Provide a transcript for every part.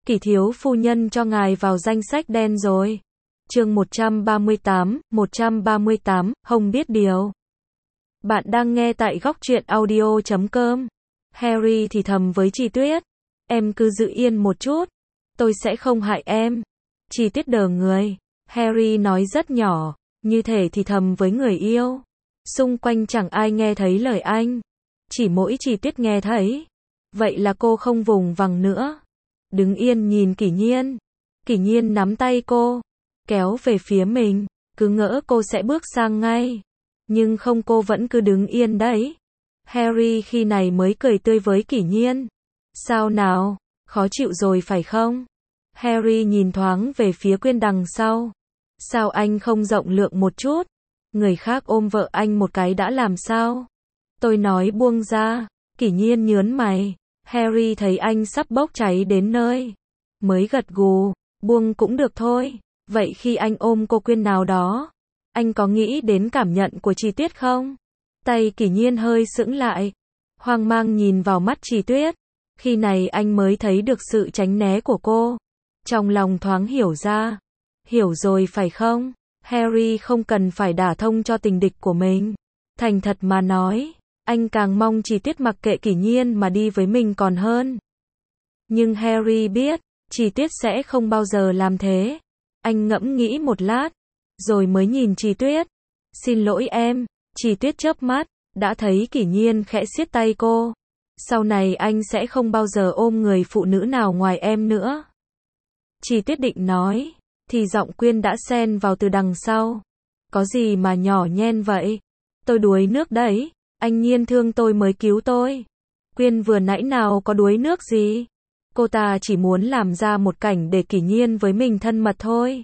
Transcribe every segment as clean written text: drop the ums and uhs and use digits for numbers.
Kỷ thiếu phu nhân cho ngài vào danh sách đen rồi. Chương 138, Hồng biết điều. Bạn đang nghe tại góc truyện audio.com. Harry thì thầm với Chi Tuyết. Em cứ giữ yên một chút. Tôi sẽ không hại em. Chi Tuyết đờ người. Harry nói rất nhỏ, như thể thì thầm với người yêu. Xung quanh chẳng ai nghe thấy lời anh. Chỉ mỗi Chi Tuyết nghe thấy. Vậy là cô không vùng vằng nữa. Đứng yên nhìn Kỷ Nhiên. Kỷ Nhiên nắm tay cô, kéo về phía mình, cứ ngỡ cô sẽ bước sang ngay. Nhưng không, cô vẫn cứ đứng yên đấy. Harry khi này mới cười tươi với Kỷ Nhiên. Sao nào, khó chịu rồi phải không? Harry nhìn thoáng về phía Quyên đằng sau. Sao anh không rộng lượng một chút? Người khác ôm vợ anh một cái đã làm sao? Tôi nói buông ra. Kỷ Nhiên nhớn mày. Harry thấy anh sắp bốc cháy đến nơi, mới gật gù, buông cũng được thôi. Vậy khi anh ôm cô Quyên nào đó, anh có nghĩ đến cảm nhận của Chi Tuyết không? Tay Kỷ Nhiên hơi sững lại, hoang mang nhìn vào mắt Chi Tuyết. Khi này anh mới thấy được sự tránh né của cô. Trong lòng thoáng hiểu ra. Hiểu rồi phải không? Harry không cần phải đả thông cho tình địch của mình. Thành thật mà nói, anh càng mong Chi Tuyết mặc kệ Kỷ Nhiên mà đi với mình còn hơn. Nhưng Harry biết, Chi Tuyết sẽ không bao giờ làm thế. Anh ngẫm nghĩ một lát, rồi mới nhìn Chi Tuyết. Xin lỗi em. Chi Tuyết chớp mắt, đã thấy Kỷ Nhiên khẽ siết tay cô. Sau này anh sẽ không bao giờ ôm người phụ nữ nào ngoài em nữa. Chi Tuyết định nói, thì giọng Quyên đã xen vào từ đằng sau. Có gì mà nhỏ nhen vậy? Tôi đuối nước đấy. Anh Nhiên thương tôi mới cứu tôi. Quyên vừa nãy nào có đuối nước gì. Cô ta chỉ muốn làm ra một cảnh để Kỷ Nhiên với mình thân mật thôi.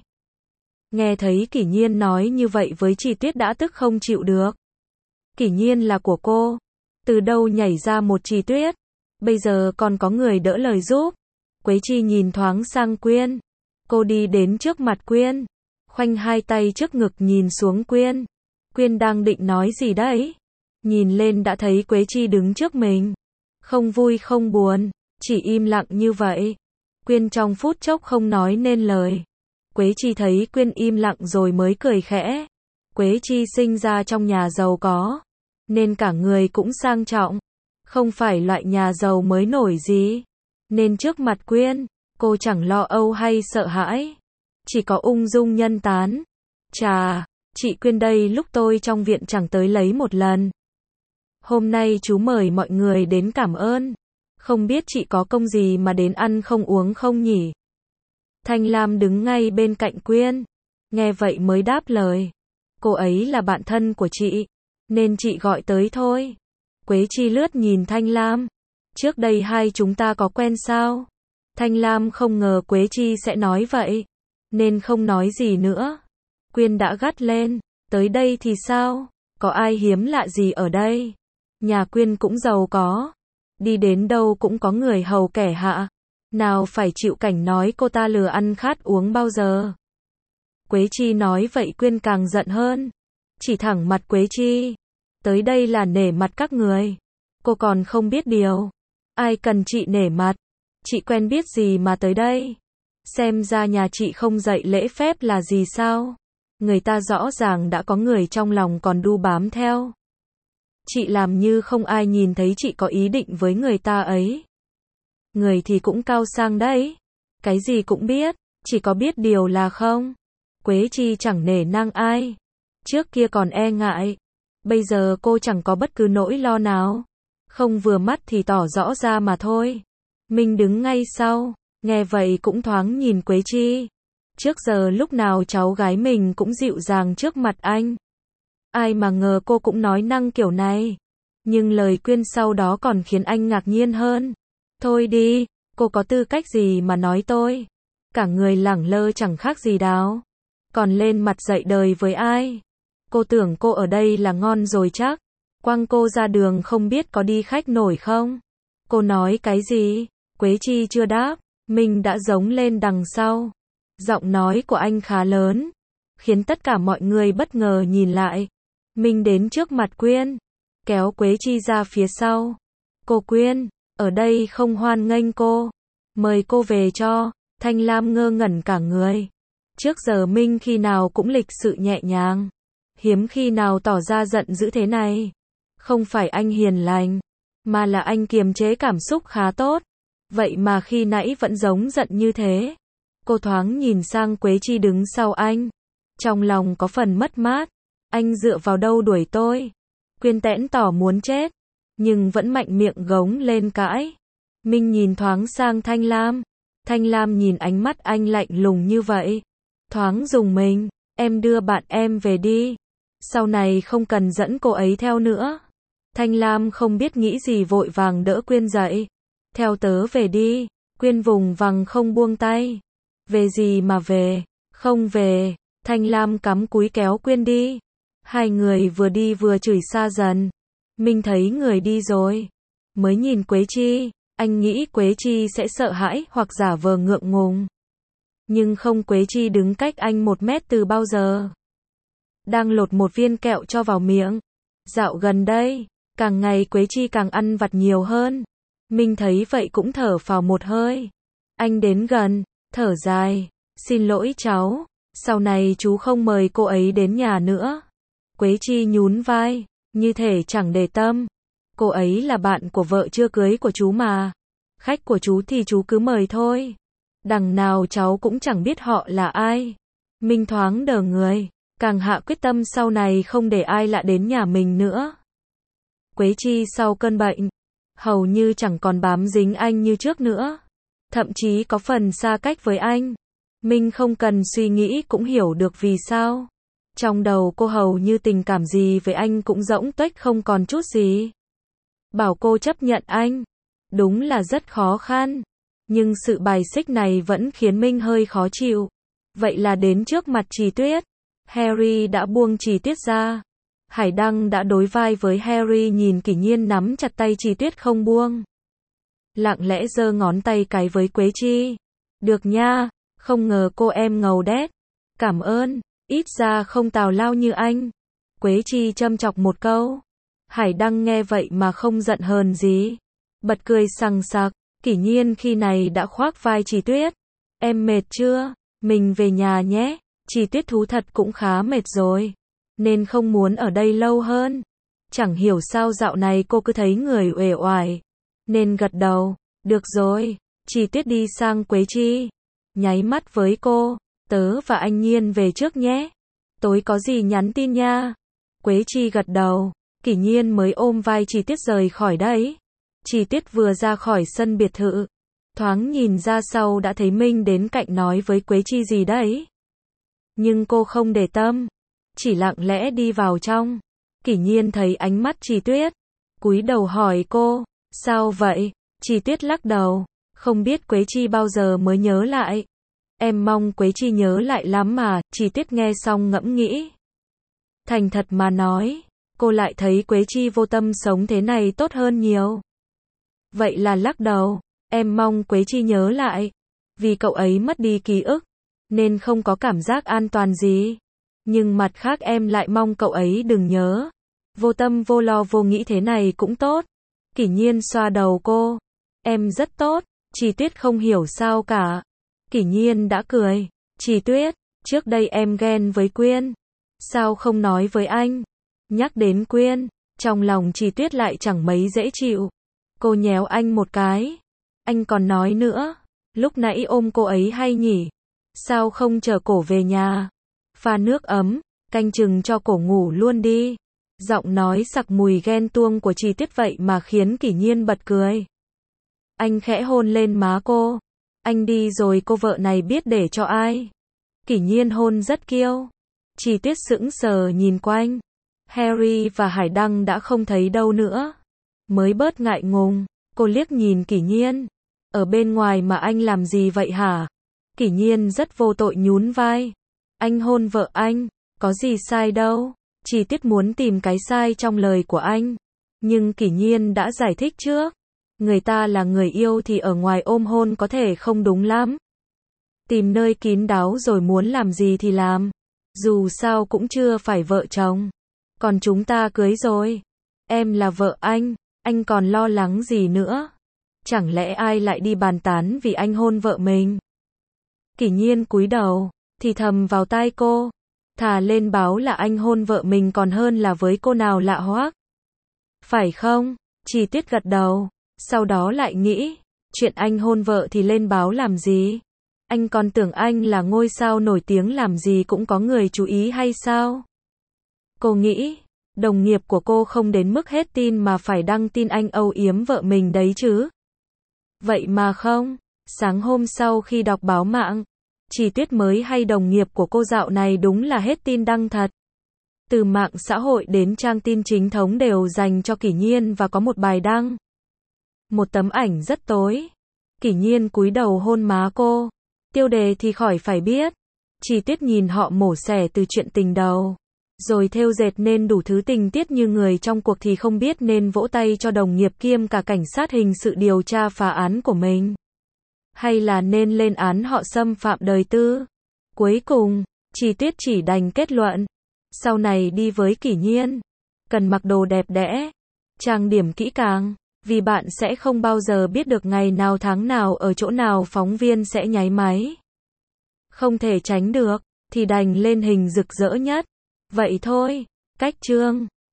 Nghe thấy Kỷ Nhiên nói như vậy với Chi Tuyết đã tức không chịu được. Kỷ Nhiên là của cô. Từ đâu nhảy ra một Chi Tuyết. Bây giờ còn có người đỡ lời giúp. Quế Chi nhìn thoáng sang Quyên. Cô đi đến trước mặt Quyên, khoanh hai tay trước ngực nhìn xuống Quyên. Quyên đang định nói gì đấy? Nhìn lên đã thấy Quế Chi đứng trước mình. Không vui không buồn, chỉ im lặng như vậy. Quyên trong phút chốc không nói nên lời. Quế Chi thấy Quyên im lặng rồi mới cười khẽ. Quế Chi sinh ra trong nhà giàu có, nên cả người cũng sang trọng. Không phải loại nhà giàu mới nổi gì. Nên trước mặt Quyên, cô chẳng lo âu hay sợ hãi. Chỉ có ung dung nhân tán. Chà, chị Quyên đây lúc tôi trong viện chẳng tới lấy một lần. Hôm nay chú mời mọi người đến cảm ơn. Không biết chị có công gì mà đến ăn không uống không nhỉ? Thanh Lam đứng ngay bên cạnh Quyên. Nghe vậy mới đáp lời. Cô ấy là bạn thân của chị, nên chị gọi tới thôi. Quế Chi lướt nhìn Thanh Lam. Trước đây hai chúng ta có quen sao? Thanh Lam không ngờ Quế Chi sẽ nói vậy, nên không nói gì nữa. Quyên đã gắt lên. Tới đây thì sao? Có ai hiếm lạ gì ở đây? Nhà Quyên cũng giàu có. Đi đến đâu cũng có người hầu kẻ hạ. Nào phải chịu cảnh nói cô ta lừa ăn khát uống bao giờ. Quế Chi nói vậy Quyên càng giận hơn. Chỉ thẳng mặt Quế Chi. Tới đây là nể mặt các người. Cô còn không biết điều. Ai cần chị nể mặt? Chị quen biết gì mà tới đây? Xem ra nhà chị không dạy lễ phép là gì sao? Người ta rõ ràng đã có người trong lòng còn đu bám theo. Chị làm như không ai nhìn thấy chị có ý định với người ta ấy. Người thì cũng cao sang đấy. Cái gì cũng biết, chỉ có biết điều là không. Quế Chi chẳng nể nang ai. Trước kia còn e ngại. Bây giờ cô chẳng có bất cứ nỗi lo nào. Không vừa mắt thì tỏ rõ ra mà thôi. Mình đứng ngay sau, nghe vậy cũng thoáng nhìn Quế Chi. Trước giờ lúc nào cháu gái mình cũng dịu dàng trước mặt anh. Ai mà ngờ cô cũng nói năng kiểu này. Nhưng lời Quyên sau đó còn khiến anh ngạc nhiên hơn. Thôi đi, cô có tư cách gì mà nói tôi? Cả người lẳng lơ chẳng khác gì đáo. Còn lên mặt dạy đời với ai? Cô tưởng cô ở đây là ngon rồi chắc. Quăng cô ra đường không biết có đi khách nổi không? Cô nói cái gì? Quế Chi chưa đáp, mình đã giống lên đằng sau. Giọng nói của anh khá lớn, khiến tất cả mọi người bất ngờ nhìn lại. Mình đến trước mặt Quyên, kéo Quế Chi ra phía sau. Cô Quyên, ở đây không hoan nghênh cô. Mời cô về cho. Thanh Lam ngơ ngẩn cả người. Trước giờ Minh khi nào cũng lịch sự nhẹ nhàng. Hiếm khi nào tỏ ra giận dữ thế này. Không phải anh hiền lành, mà là anh kiềm chế cảm xúc khá tốt. Vậy mà khi nãy vẫn giống giận như thế. Cô thoáng nhìn sang Quế Chi đứng sau anh. Trong lòng có phần mất mát. Anh dựa vào đâu đuổi tôi? Quyên tẽn tỏ muốn chết, nhưng vẫn mạnh miệng gống lên cãi. Minh nhìn thoáng sang Thanh Lam. Thanh Lam nhìn ánh mắt anh lạnh lùng như vậy. Thoáng rùng mình. Em đưa bạn em về đi. Sau này không cần dẫn cô ấy theo nữa. Thanh Lam không biết nghĩ gì vội vàng đỡ Quyên dậy. Theo tớ về đi. Quyên vùng vằng không buông tay. Về gì mà về? Không về. Thanh Lam cắm cúi kéo Quyên đi. Hai người vừa đi vừa chửi xa dần. Minh thấy người đi rồi. Mới nhìn Quế Chi. Anh nghĩ Quế Chi sẽ sợ hãi hoặc giả vờ ngượng ngùng. Nhưng không, Quế Chi đứng cách anh 1 mét từ bao giờ. Đang lột một viên kẹo cho vào miệng. Dạo gần đây, càng ngày Quế Chi càng ăn vặt nhiều hơn. Minh thấy vậy cũng thở phào một hơi. Anh đến gần, thở dài. Xin lỗi cháu, sau này chú không mời cô ấy đến nhà nữa. Quế Chi nhún vai, như thể chẳng để tâm. Cô ấy là bạn của vợ chưa cưới của chú mà. Khách của chú thì chú cứ mời thôi. Đằng nào cháu cũng chẳng biết họ là ai. Minh thoáng đờ người, càng hạ quyết tâm sau này không để ai lạ đến nhà mình nữa. Quế Chi sau cơn bệnh, hầu như chẳng còn bám dính anh như trước nữa. Thậm chí có phần xa cách với anh. Minh không cần suy nghĩ cũng hiểu được vì sao. Trong đầu cô hầu như tình cảm gì với anh cũng rỗng tuếch không còn chút gì. Bảo cô chấp nhận anh, đúng là rất khó khăn. Nhưng sự bài xích này vẫn khiến Minh hơi khó chịu. Vậy là đến trước mặt Trì Tuyết, Harry đã buông Trì Tuyết ra. Hải Đăng đã đối vai với Harry, nhìn Kỷ Nhiên nắm chặt tay Trì Tuyết không buông. Lặng lẽ giơ ngón tay cái với Quế Chi. Được nha, không ngờ cô em ngầu đét. Cảm ơn, ít ra không tào lao như anh. Quế Chi châm chọc một câu. Hải Đăng nghe vậy mà không giận hờn gì. Bật cười sằng sặc. Kỷ Nhiên khi này đã khoác vai Trì Tuyết. Em mệt chưa? Mình về nhà nhé. Trì Tuyết thú thật cũng khá mệt rồi, nên không muốn ở đây lâu hơn. Chẳng hiểu sao dạo này cô cứ thấy người uể oải, nên gật đầu. Được rồi. Trì Tuyết đi sang Quế Chi, nháy mắt với cô. Tớ và anh Nhiên về trước nhé. Tối có gì nhắn tin nha. Quế Chi gật đầu. Kỷ Nhiên mới ôm vai Trì Tuyết rời khỏi đấy. Trì Tuyết vừa ra khỏi sân biệt thự, thoáng nhìn ra sau đã thấy Minh đến cạnh nói với Quế Chi gì đấy. Nhưng cô không để tâm, chỉ lặng lẽ đi vào trong. Kỷ Nhiên thấy ánh mắt Trì Tuyết, cúi đầu hỏi cô, sao vậy? Trì Tuyết lắc đầu, không biết Quế Chi bao giờ mới nhớ lại. Em mong Quế Chi nhớ lại lắm mà. Trì Tuyết nghe xong ngẫm nghĩ. Thành thật mà nói, cô lại thấy Quế Chi vô tâm sống thế này tốt hơn nhiều. Vậy là lắc đầu. Em mong Quế Chi nhớ lại. Vì cậu ấy mất đi ký ức, nên không có cảm giác an toàn gì. Nhưng mặt khác em lại mong cậu ấy đừng nhớ. Vô tâm vô lo vô nghĩ thế này cũng tốt. Kỷ Nhiên xoa đầu cô. Em rất tốt. Trì Tuyết không hiểu sao cả. Kỷ Nhiên đã cười. Trì Tuyết, trước đây em ghen với Quyên. Sao không nói với anh? Nhắc đến Quyên, trong lòng Trì Tuyết lại chẳng mấy dễ chịu. Cô nhéo anh một cái. Anh còn nói nữa, lúc nãy ôm cô ấy hay nhỉ? Sao không chở cổ về nhà? Pha nước ấm, canh chừng cho cổ ngủ luôn đi. Giọng nói sặc mùi ghen tuông của Trì Tuyết vậy mà khiến Kỷ Nhiên bật cười. Anh khẽ hôn lên má cô. Anh đi rồi cô vợ này biết để cho ai? Kỷ Nhiên hôn rất kiêu. Trì Tuyết sững sờ nhìn quanh. Harry và Hải Đăng đã không thấy đâu nữa. Mới bớt ngại ngùng, cô liếc nhìn Kỷ Nhiên. Ở bên ngoài mà anh làm gì vậy hả? Kỷ Nhiên rất vô tội nhún vai. Anh hôn vợ anh, có gì sai đâu. Trì Tuyết muốn tìm cái sai trong lời của anh. Nhưng Kỷ Nhiên đã giải thích trước. Người ta là người yêu thì ở ngoài ôm hôn có thể không đúng lắm. Tìm nơi kín đáo rồi muốn làm gì thì làm. Dù sao cũng chưa phải vợ chồng. Còn chúng ta cưới rồi. Em là vợ anh còn lo lắng gì nữa. Chẳng lẽ ai lại đi bàn tán vì anh hôn vợ mình? Kỷ Nhiên cúi đầu, thì thầm vào tai cô. Thà lên báo là anh hôn vợ mình còn hơn là với cô nào lạ hoắc. Phải không? Chi Tuyết gật đầu. Sau đó lại nghĩ, chuyện anh hôn vợ thì lên báo làm gì? Anh còn tưởng anh là ngôi sao nổi tiếng làm gì cũng có người chú ý hay sao? Cô nghĩ, đồng nghiệp của cô không đến mức hết tin mà phải đăng tin anh âu yếm vợ mình đấy chứ. Vậy mà không, sáng hôm sau khi đọc báo mạng, Chi Tuyết mới hay đồng nghiệp của cô dạo này đúng là hết tin đăng thật. Từ mạng xã hội đến trang tin chính thống đều dành cho Kỷ Nhiên và có một bài đăng. Một tấm ảnh rất tối. Kỷ Nhiên cúi đầu hôn má cô. Tiêu đề thì khỏi phải biết. Chi Tuyết nhìn họ mổ xẻ từ chuyện tình đầu. Rồi thêu dệt nên đủ thứ tình tiết như người trong cuộc thì không biết nên vỗ tay cho đồng nghiệp kiêm cả cảnh sát hình sự điều tra phá án của mình. Hay là nên lên án họ xâm phạm đời tư. Cuối cùng, Chi Tuyết chỉ đành kết luận. Sau này đi với Kỷ Nhiên, cần mặc đồ đẹp đẽ, trang điểm kỹ càng, vì bạn sẽ không bao giờ biết được ngày nào tháng nào ở chỗ nào phóng viên sẽ nháy máy. Không thể tránh được, thì đành lên hình rực rỡ nhất. Vậy thôi, cách chương.